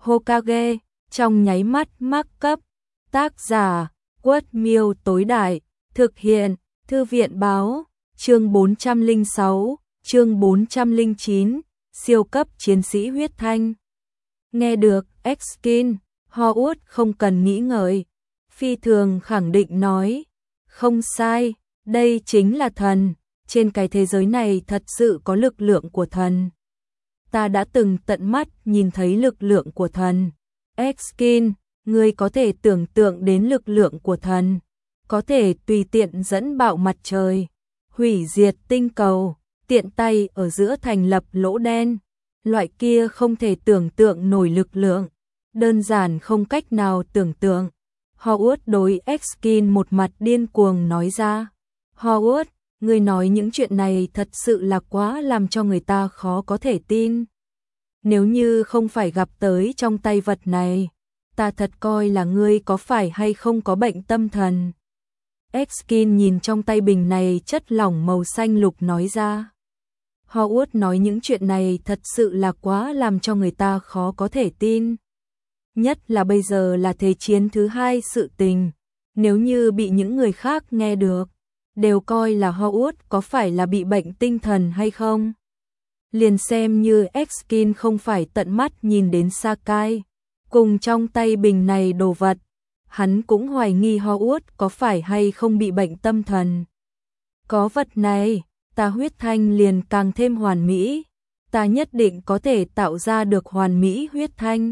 Hokage, trong nháy mắt mắc cấp. Tác giả, Quất Miêu tối đại, thực hiện, Thư viện báo, chương 406, chương 409, siêu cấp chiến sĩ huyết thanh. Nghe được, X-Skin, Howard không cần nghĩ ngợi, phi thường khẳng định nói, không sai, đây chính là thần, trên cái thế giới này thật sự có lực lượng của thần. Ta đã từng tận mắt nhìn thấy lực lượng của thần. X-Skin, ngươi có thể tưởng tượng đến lực lượng của thần, có thể tùy tiện dẫn bạo mặt trời, hủy diệt tinh cầu, tiện tay ở giữa thành lập lỗ đen, loại kia không thể tưởng tượng nổi lực lượng, đơn giản không cách nào tưởng tượng. Howard đối X-Skin một mặt điên cuồng nói ra, Howard, ngươi nói những chuyện này thật sự là quá làm cho người ta khó có thể tin. Nếu như không phải gặp tới trong tay vật này, ta thật coi là ngươi có phải hay không có bệnh tâm thần. X-Skin nhìn trong tay bình này chất lỏng màu xanh lục nói ra. Howard nói những chuyện này thật sự là quá làm cho người ta khó có thể tin. Nhất là bây giờ là thế chiến thứ hai sự tình. Nếu như bị những người khác nghe được, đều coi là Howard có phải là bị bệnh tinh thần hay không. Liền xem như X-Skin không phải tận mắt nhìn đến Sakai, cùng trong tay bình này đồ vật, hắn cũng hoài nghi Howard có phải hay không bị bệnh tâm thần. Có vật này, ta huyết thanh liền càng thêm hoàn mỹ, ta nhất định có thể tạo ra được hoàn mỹ huyết thanh.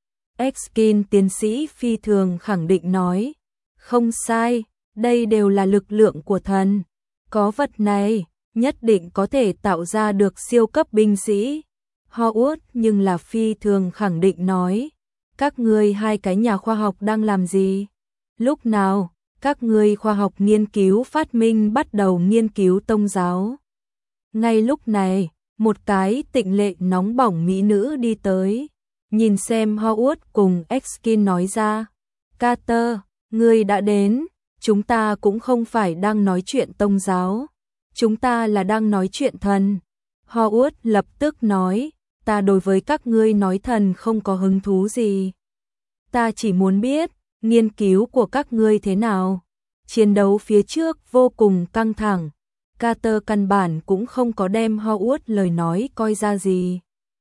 X-Skin tiến sĩ phi thường khẳng định nói, không sai, đây đều là lực lượng của thần, có vật này, nhất định có thể tạo ra được siêu cấp binh sĩ. Howard nhưng là phi thường khẳng định nói, các ngươi hai cái nhà khoa học đang làm gì? Lúc nào, các ngươi khoa học nghiên cứu phát minh bắt đầu nghiên cứu tôn giáo? Ngay lúc này, một cái tịnh lệ nóng bỏng mỹ nữ đi tới, nhìn xem Howard cùng X-Skin nói ra, Carter, ngươi đã đến, chúng ta cũng không phải đang nói chuyện tôn giáo, chúng ta là đang nói chuyện thần. Howard lập tức nói, ta đối với các ngươi nói thần không có hứng thú gì. Ta chỉ muốn biết, nghiên cứu của các ngươi thế nào. Chiến đấu phía trước vô cùng căng thẳng. Carter căn bản cũng không có đem Howard lời nói coi ra gì.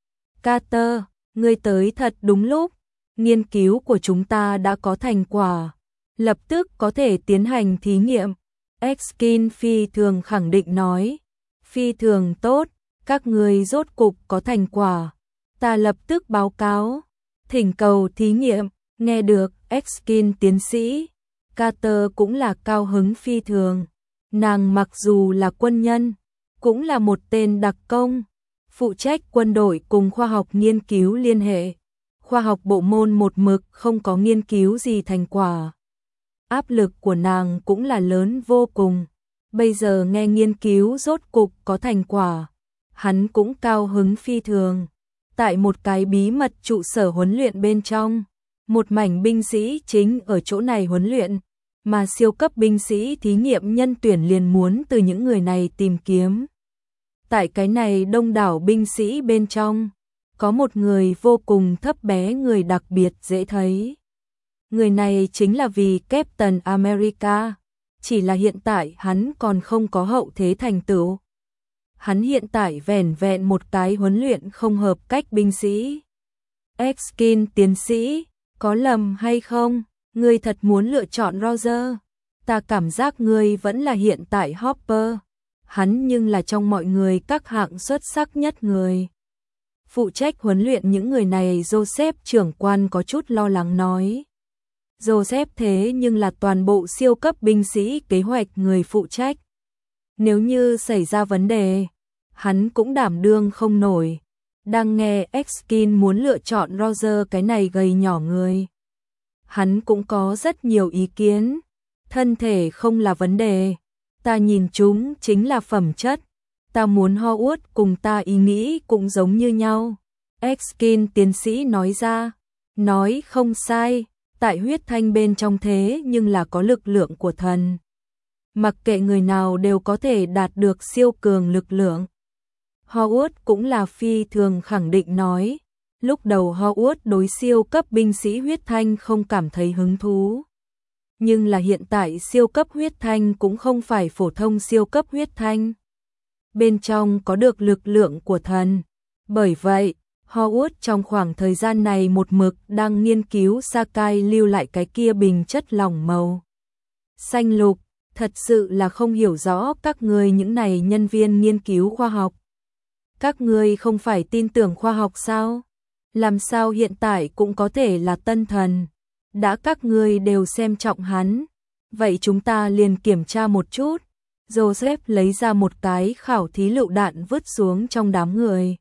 Carter, ngươi tới thật đúng lúc. Nghiên cứu của chúng ta đã có thành quả. Lập tức có thể tiến hành thí nghiệm. X-Skin phi thường khẳng định nói. Phi thường tốt, các ngươi rốt cục có thành quả. Ta lập tức báo cáo. Thỉnh cầu thí nghiệm, nghe được X-Skin tiến sĩ. Carter cũng là cao hứng phi thường. Nàng mặc dù là quân nhân, cũng là một tên đặc công, phụ trách quân đội cùng khoa học nghiên cứu liên hệ. Khoa học bộ môn một mực không có nghiên cứu gì thành quả. Áp lực của nàng cũng là lớn vô cùng. Bây giờ nghe nghiên cứu rốt cục có thành quả, hắn cũng cao hứng phi thường. Tại một cái bí mật trụ sở huấn luyện bên trong, một mảnh binh sĩ chính ở chỗ này huấn luyện, mà siêu cấp binh sĩ thí nghiệm nhân tuyển liền muốn từ những người này tìm kiếm. Tại cái này đông đảo binh sĩ bên trong, có một người vô cùng thấp bé, người đặc biệt dễ thấy. Người này chính là vì Captain America, chỉ là hiện tại hắn còn không có hậu thế thành tựu. Hắn hiện tại vẻn vẹn một cái huấn luyện không hợp cách binh sĩ. X-Skin tiến sĩ, có lầm hay không? Ngươi thật muốn lựa chọn Roger? Ta cảm giác ngươi vẫn là hiện tại Hopper. Hắn nhưng là trong mọi người các hạng xuất sắc nhất người. Phụ trách huấn luyện những người này Joseph trưởng quan có chút lo lắng nói. Joseph thế nhưng là toàn bộ siêu cấp binh sĩ kế hoạch người phụ trách. Nếu như xảy ra vấn đề, hắn cũng đảm đương không nổi. Đang nghe X-Skin muốn lựa chọn Roger cái này gầy nhỏ người. Hắn cũng có rất nhiều ý kiến. Thân thể không là vấn đề. Ta nhìn chúng chính là phẩm chất. Ta muốn Howard cùng ta ý nghĩ cũng giống như nhau. X-Skin tiến sĩ nói ra. Nói không sai. Tại huyết thanh bên trong thế nhưng là có lực lượng của thần. Mặc kệ người nào đều có thể đạt được siêu cường lực lượng. Howard cũng là phi thường khẳng định nói. Lúc đầu Hogwarts đối siêu cấp binh sĩ huyết thanh không cảm thấy hứng thú. Nhưng là hiện tại siêu cấp huyết thanh cũng không phải phổ thông siêu cấp huyết thanh. Bên trong có được lực lượng của thần. Bởi vậy, Hogwarts trong khoảng thời gian này một mực đang nghiên cứu Sakai lưu lại cái kia bình chất lỏng màu xanh lục. Thật sự là không hiểu rõ các người những này nhân viên nghiên cứu khoa học. Các người không phải tin tưởng khoa học sao? Làm sao hiện tại cũng có thể là tân thần? Đã các người đều xem trọng hắn. Vậy chúng ta liền kiểm tra một chút. Joseph lấy ra một cái khảo thí lựu đạn vứt xuống trong đám người.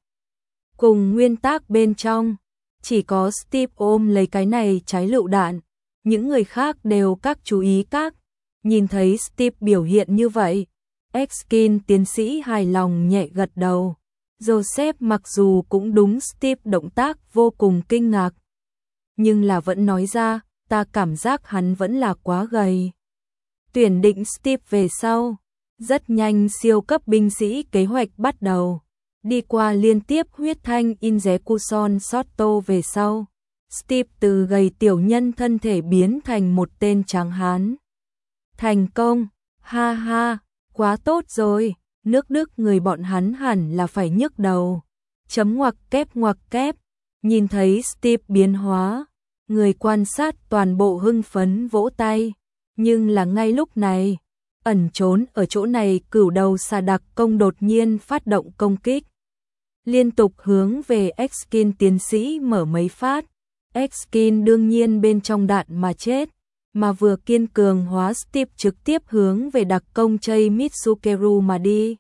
Cùng nguyên tắc bên trong, chỉ có Steve ôm lấy cái này trái lựu đạn. Những người khác đều các chú ý các. Nhìn thấy Steve biểu hiện như vậy, Erskine tiến sĩ hài lòng nhẹ gật đầu. Joseph mặc dù cũng đúng Steve động tác vô cùng kinh ngạc, nhưng là vẫn nói ra, ta cảm giác hắn vẫn là quá gầy. Tuyển định Steve về sau, rất nhanh siêu cấp binh sĩ kế hoạch bắt đầu. Đi qua liên tiếp huyết thanh Injecution Sotto về sau, Steve từ gầy tiểu nhân thân thể biến thành một tên tráng hán. Thành công, ha ha, quá tốt rồi, nước Đức người bọn hắn hẳn là phải nhức đầu. Chấm ngoặc kép, nhìn thấy Steve biến hóa, người quan sát toàn bộ hưng phấn vỗ tay. Nhưng là ngay lúc này, ẩn trốn ở chỗ này cửu đầu xà đặc công đột nhiên phát động công kích. Liên tục hướng về Erskine tiến sĩ mở mấy phát. Erskine đương nhiên bên trong đạn mà chết. Mà vừa kiên cường hóa Steve trực tiếp hướng về đặc công Chei Mitsukeru mà đi.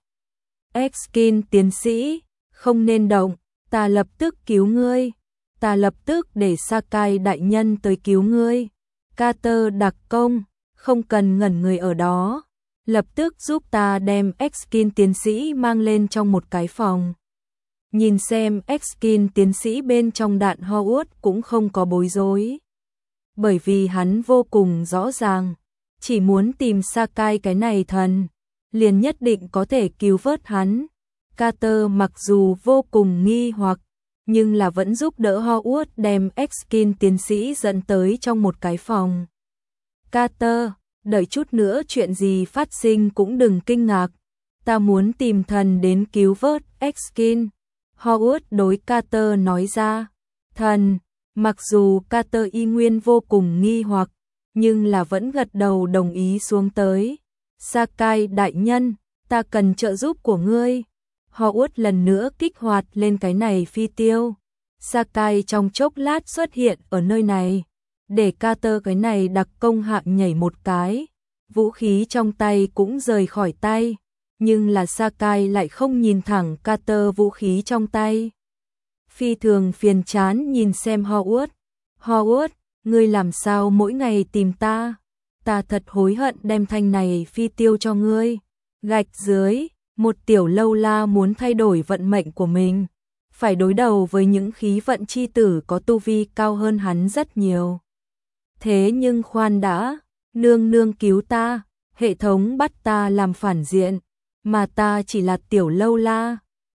Erskine tiến sĩ, không nên động, ta lập tức cứu ngươi. Ta lập tức để Sakai đại nhân tới cứu ngươi. Carter đặc công, không cần ngẩn người ở đó. Lập tức giúp ta đem Erskine tiến sĩ mang lên trong một cái phòng. Nhìn xem Erskine tiến sĩ bên trong đạn Hogwarts cũng không có bối rối. Bởi vì hắn vô cùng rõ ràng, chỉ muốn tìm Sakai cái này thần, liền nhất định có thể cứu vớt hắn. Carter mặc dù vô cùng nghi hoặc, nhưng là vẫn giúp đỡ Hogwarts đem Erskine tiến sĩ dẫn tới trong một cái phòng. Carter, đợi chút nữa chuyện gì phát sinh cũng đừng kinh ngạc, ta muốn tìm thần đến cứu vớt Erskine. Hogwarts đối Carter nói ra, thần. Mặc dù Carter y nguyên vô cùng nghi hoặc, nhưng là vẫn gật đầu đồng ý xuống tới. Sakai đại nhân, ta cần trợ giúp của ngươi. Hogwarts lần nữa kích hoạt lên cái này phi tiêu. Sakai trong chốc lát xuất hiện ở nơi này, để Carter cái này đặc công hạng nhảy một cái. Vũ khí trong tay cũng rời khỏi tay, nhưng là Sakai lại không nhìn thẳng Carter vũ khí trong tay. Phi thường phiền chán nhìn xem Hogwarts. Hogwarts, ngươi làm sao mỗi ngày tìm ta? Ta thật hối hận đem thanh này phi tiêu cho ngươi. Gạch dưới, một tiểu lâu la muốn thay đổi vận mệnh của mình. Phải đối đầu với những khí vận chi tử có tu vi cao hơn hắn rất nhiều. Thế nhưng khoan đã, nương nương cứu ta, hệ thống bắt ta làm phản diện, mà ta chỉ là tiểu lâu la.